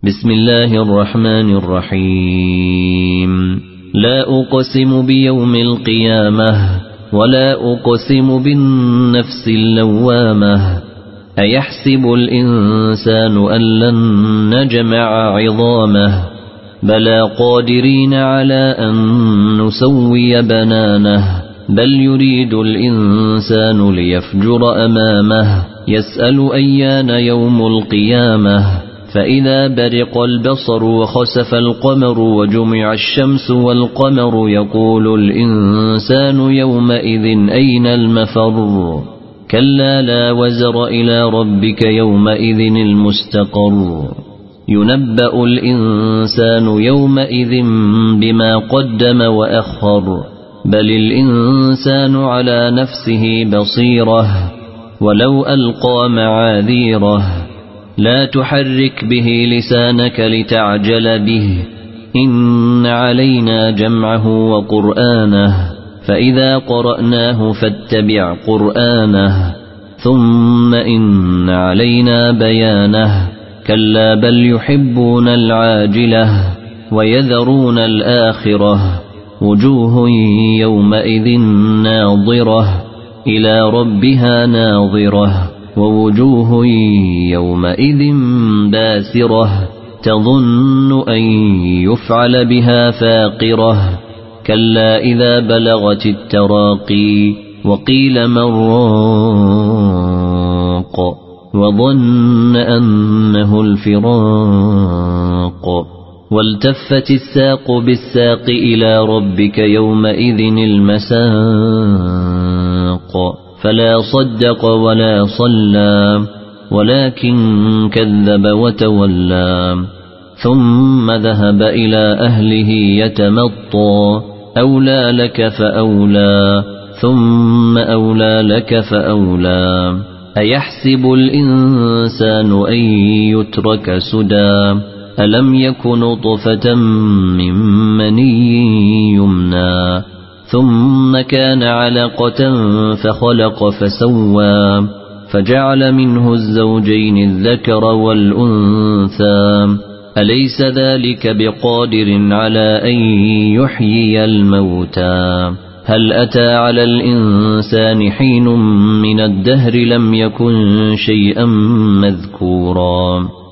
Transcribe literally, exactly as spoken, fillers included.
بسم الله الرحمن الرحيم لا أقسم بيوم القيامة ولا أقسم بالنفس اللوامة أيحسب الإنسان أن لن نجمع عظامه بلى قادرين على أن نسوي بنانه بل يريد الإنسان ليفجر أمامه يسأل أيان يوم القيامة فإذا برق البصر وخسف القمر وجمع الشمس والقمر يقول الإنسان يومئذ أين المفر كلا لا وزر إلى ربك يومئذ المستقر ينبأ الإنسان يومئذ بما قدم وأخر بل الإنسان على نفسه بصيرة ولو ألقى معاذيره لا تحرك به لسانك لتعجل به إن علينا جمعه وقرآنه فإذا قرأناه فاتبع قرآنه ثم إن علينا بيانه كلا بل يحبون العاجلة ويذرون الآخرة وجوه يومئذ ناظرة إلى ربها ناظرة ووجوه يومئذ باسرة تظن أن يفعل بها فاقرة كلا إذا بلغت التراقي وقيل من راق وظن أنه الفراق والتفت الساق بالساق إلى ربك يومئذ المساق فلا صدق ولا صلى ولكن كذب وتولى ثم ذهب إلى أهله يتمطى أولى لك فأولى ثم أولى لك فأولى أيحسب الإنسان أن يترك سدى ألم يكن نطفة من مني يمنى ثم كان علقة فخلق فسوى فجعل منه الزوجين الذكر والأنثى أليس ذلك بقادر على أن يحيي الموتى هل أتى على الإنسان حين من الدهر لم يكن شيئا مذكورا